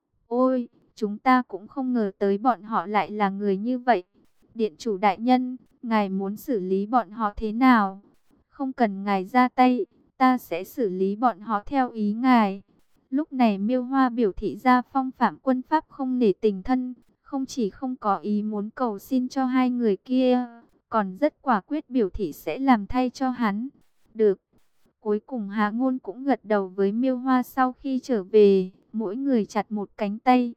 Ôi, chúng ta cũng không ngờ tới bọn họ lại là người như vậy. Điện chủ đại nhân, ngài muốn xử lý bọn họ thế nào? Không cần ngài ra tay, ta sẽ xử lý bọn họ theo ý ngài. Lúc này Miêu Hoa biểu thị ra phong phạm quân pháp không nể tình thân, không chỉ không có ý muốn cầu xin cho hai người kia, còn rất quả quyết biểu thị sẽ làm thay cho hắn. Được. Cuối cùng Hạ Ngôn cũng gật đầu với Miêu Hoa. Sau khi trở về, mỗi người chặt một cánh tay.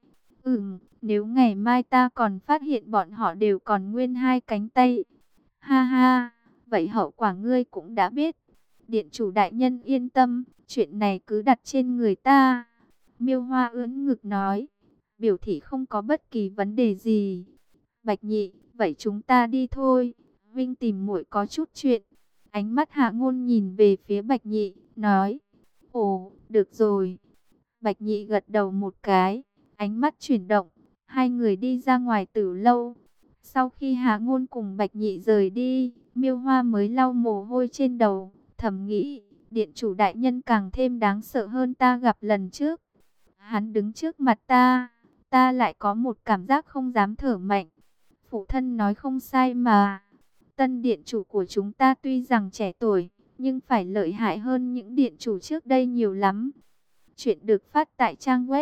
Nếu ngày mai ta còn phát hiện bọn họ đều còn nguyên hai cánh tay. Ha ha, vậy hậu quả ngươi cũng đã biết. Điện chủ đại nhân yên tâm, chuyện này cứ đặt trên người ta. Miêu Hoa ưỡn ngực nói, biểu thị không có bất kỳ vấn đề gì. Bạch Nhị, vậy chúng ta đi thôi. Vinh tìm muội có chút chuyện. Ánh mắt Hạ Ngôn nhìn về phía Bạch Nhị, nói, ồ, được rồi. Bạch Nhị gật đầu một cái, ánh mắt chuyển động, hai người đi ra ngoài Tử lâu. Sau khi Hạ Ngôn cùng Bạch Nhị rời đi, Miêu Hoa mới lau mồ hôi trên đầu, thầm nghĩ, điện chủ đại nhân càng thêm đáng sợ hơn ta gặp lần trước. Hắn đứng trước mặt ta lại có một cảm giác không dám thở mạnh. Phụ thân nói không sai mà. Tân điện chủ của chúng ta tuy rằng trẻ tuổi, nhưng phải lợi hại hơn những điện chủ trước đây nhiều lắm. Chuyện được phát tại trang web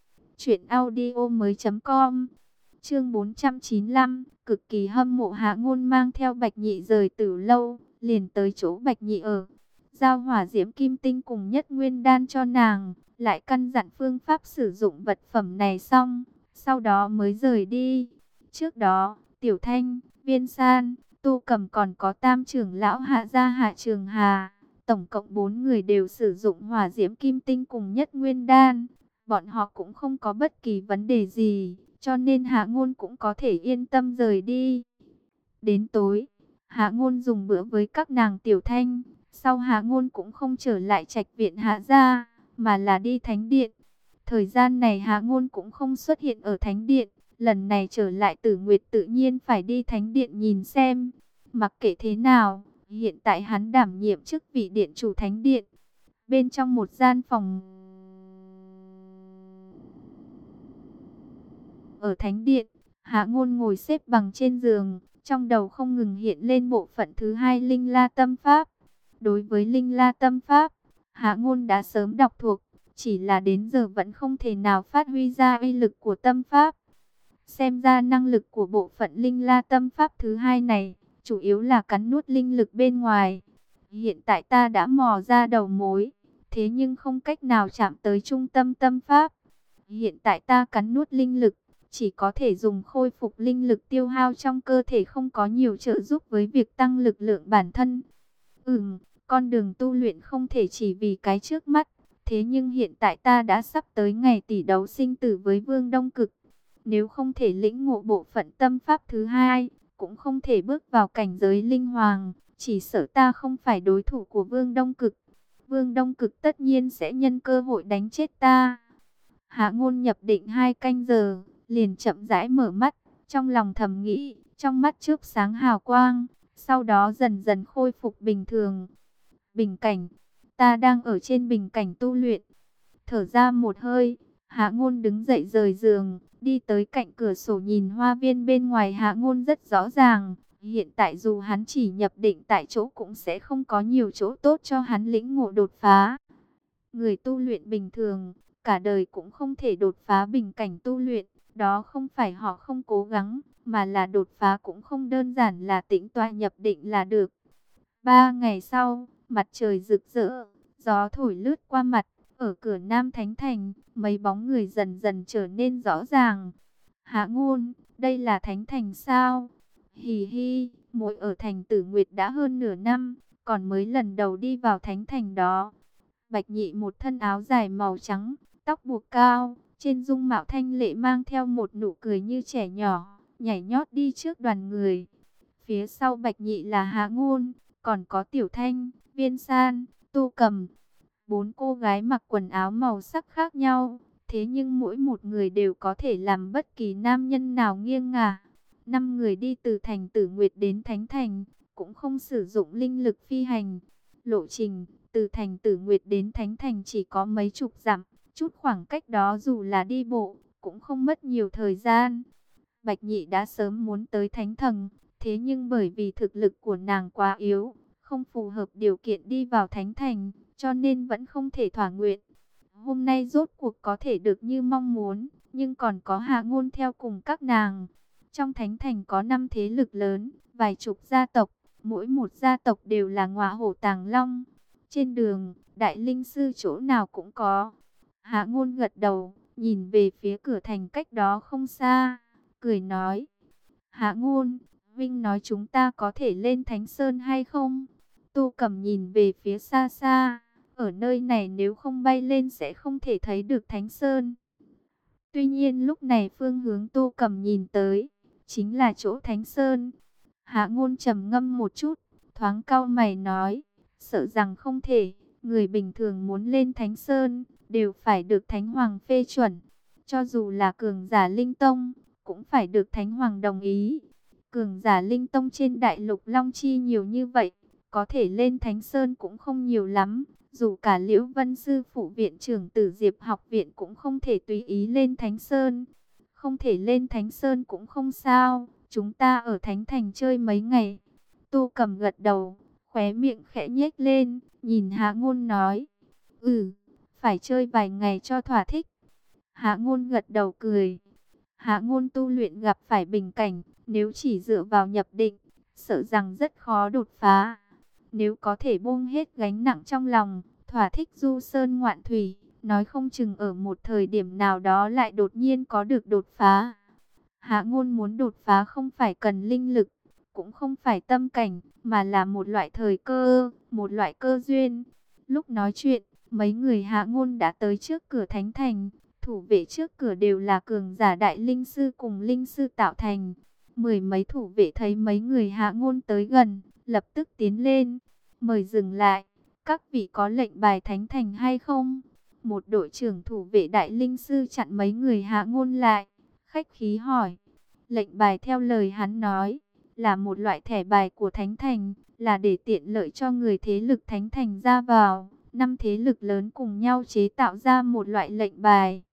truyệnaudiomoi.com. Chương 495, cực kỳ hâm mộ Hạ Ngôn mang theo Bạch Nhị rời Tử lâu, liền tới chỗ Bạch Nhị ở. Giao hỏa diễm kim tinh cùng nhất nguyên đan cho nàng, lại căn dặn phương pháp sử dụng vật phẩm này xong, sau đó mới rời đi. Trước đó, Tiểu Thanh, Viên San, Tu Cầm còn có tam trưởng lão Hạ gia Hạ Trường Hà, tổng cộng 4 người đều sử dụng hỏa diễm kim tinh cùng nhất nguyên đan. Bọn họ cũng không có bất kỳ vấn đề gì, cho nên Hạ Ngôn cũng có thể yên tâm rời đi. Đến tối, Hạ Ngôn dùng bữa với các nàng Tiểu Thanh, sau Hạ Ngôn cũng không trở lại trạch viện Hạ gia, mà là đi thánh điện. Thời gian này Hạ Ngôn cũng không xuất hiện ở thánh điện, lần này trở lại Tử Nguyệt tự nhiên phải đi thánh điện nhìn xem. Mặc kệ thế nào, hiện tại hắn đảm nhiệm chức vị điện chủ thánh điện. Bên trong một gian phòng ở thánh điện, Hạ Ngôn ngồi xếp bằng trên giường, trong đầu không ngừng hiện lên bộ phận thứ hai Linh La Tâm Pháp. Đối với Linh La Tâm Pháp, Hạ Ngôn đã sớm đọc thuộc, chỉ là đến giờ vẫn không thể nào phát huy ra uy lực của tâm pháp. Xem ra năng lực của bộ phận Linh La Tâm Pháp thứ hai này, chủ yếu là cắn nuốt linh lực bên ngoài. Hiện tại ta đã mò ra đầu mối, thế nhưng không cách nào chạm tới trung tâm tâm pháp. Hiện tại ta cắn nuốt linh lực, chỉ có thể dùng khôi phục linh lực tiêu hao trong cơ thể, không có nhiều trợ giúp với việc tăng lực lượng bản thân. Con đường tu luyện không thể chỉ vì cái trước mắt. Thế nhưng hiện tại ta đã sắp tới ngày tỷ đấu sinh tử với Vương Đông Cực. Nếu không thể lĩnh ngộ bộ phận tâm pháp thứ hai, cũng không thể bước vào cảnh giới linh hoàng. Chỉ sợ ta không phải đối thủ của Vương Đông Cực. Vương Đông Cực tất nhiên sẽ nhân cơ hội đánh chết ta. Hạ Ngôn nhập định 2 canh giờ, liền chậm rãi mở mắt, trong lòng thầm nghĩ, trong mắt chớp sáng hào quang, sau đó dần dần khôi phục bình thường. Bình cảnh, ta đang ở trên bình cảnh tu luyện. Thở ra một hơi, Hạ Ngôn đứng dậy rời giường, đi tới cạnh cửa sổ nhìn hoa viên bên ngoài. Hạ Ngôn rất rõ ràng, hiện tại dù hắn chỉ nhập định tại chỗ cũng sẽ không có nhiều chỗ tốt cho hắn lĩnh ngộ đột phá. Người tu luyện bình thường, cả đời cũng không thể đột phá bình cảnh tu luyện, đó không phải họ không cố gắng, mà là đột phá cũng không đơn giản là tĩnh tọa nhập định là được. 3 ngày sau, mặt trời rực rỡ, gió thổi lướt qua mặt, ở cửa Nam Thánh Thành, mấy bóng người dần dần trở nên rõ ràng. Hạ Ngôn, đây là Thánh Thành sao? Hì hi, muội ở thành Tử Nguyệt đã hơn nửa năm, còn mới lần đầu đi vào Thánh Thành đó. Bạch Nhị một thân áo dài màu trắng, tóc buộc cao, trên dung mạo thanh lệ mang theo một nụ cười như trẻ nhỏ, nhảy nhót đi trước đoàn người. Phía sau Bạch Nhị là Hạ Ngôn, còn có Tiểu Thanh, Viên San, Tô Cầm. 4 cô gái mặc quần áo màu sắc khác nhau, thế nhưng mỗi một người đều có thể làm bất kỳ nam nhân nào nghiêng ngả. 5 người đi từ thành Tử Nguyệt đến Thánh Thành, cũng không sử dụng linh lực phi hành. Lộ trình từ thành Tử Nguyệt đến Thánh Thành chỉ có mấy chục dặm, chút khoảng cách đó dù là đi bộ, cũng không mất nhiều thời gian. Bạch Nhị đã sớm muốn tới Thánh Thành, thế nhưng bởi vì thực lực của nàng quá yếu, không phù hợp điều kiện đi vào Thánh Thành, cho nên vẫn không thể thỏa nguyện. Hôm nay rốt cuộc có thể được như mong muốn, nhưng còn có Hạ Ngôn theo cùng các nàng. Trong Thánh Thành có 5 thế lực lớn, vài chục gia tộc, mỗi một gia tộc đều là ngọa hổ tàng long. Trên đường, đại linh sư chỗ nào cũng có. Hạ Ngôn gật đầu, nhìn về phía cửa thành cách đó không xa, cười nói: Hạ Ngôn, Vinh nói chúng ta có thể lên Thánh Sơn hay không? Tô Cầm nhìn về phía xa xa, ở nơi này nếu không bay lên sẽ không thể thấy được Thánh Sơn. Tuy nhiên lúc này phương hướng Tô Cầm nhìn tới, chính là chỗ Thánh Sơn. Hạ Ngôn trầm ngâm một chút, thoáng cau mày nói: sợ rằng không thể, người bình thường muốn lên Thánh Sơn, đều phải được Thánh Hoàng phê chuẩn. Cho dù là cường giả Linh Tông, cũng phải được Thánh Hoàng đồng ý. Cường giả Linh Tông trên đại lục Long Chi nhiều như vậy, có thể lên Thánh Sơn cũng không nhiều lắm. Dù cả Liễu Vân Sư phụ viện trưởng Tử Diệp học viện cũng không thể tùy ý lên Thánh Sơn. Không thể lên Thánh Sơn cũng không sao, chúng ta ở Thánh Thành chơi mấy ngày. Tô Cầm gật đầu, khóe miệng khẽ nhếch lên, nhìn Hạ Ngôn nói: phải chơi vài ngày cho thỏa thích. Hạ Ngôn gật đầu cười. Hạ Ngôn tu luyện gặp phải bình cảnh, nếu chỉ dựa vào nhập định, sợ rằng rất khó đột phá. Nếu có thể buông hết gánh nặng trong lòng, thỏa thích du sơn ngoạn thủy, nói không chừng ở một thời điểm nào đó lại đột nhiên có được đột phá. Hạ Ngôn muốn đột phá không phải cần linh lực, cũng không phải tâm cảnh, mà là một loại thời cơ, một loại cơ duyên. Lúc nói chuyện, mấy người Hạ Ngôn đã tới trước cửa Thánh Thành. Thủ vệ trước cửa đều là cường giả đại linh sư cùng linh sư tạo thành. 10 mấy thủ vệ thấy mấy người Hạ Ngôn tới gần, lập tức tiến lên, mời dừng lại. Các vị có lệnh bài Thánh Thành hay không? Một đội trưởng thủ vệ đại linh sư chặn mấy người Hạ Ngôn lại, khách khí hỏi. Lệnh bài theo lời hắn nói, là một loại thẻ bài của Thánh Thành, là để tiện lợi cho người thế lực Thánh Thành ra vào. 5 thế lực lớn cùng nhau chế tạo ra một loại lệnh bài.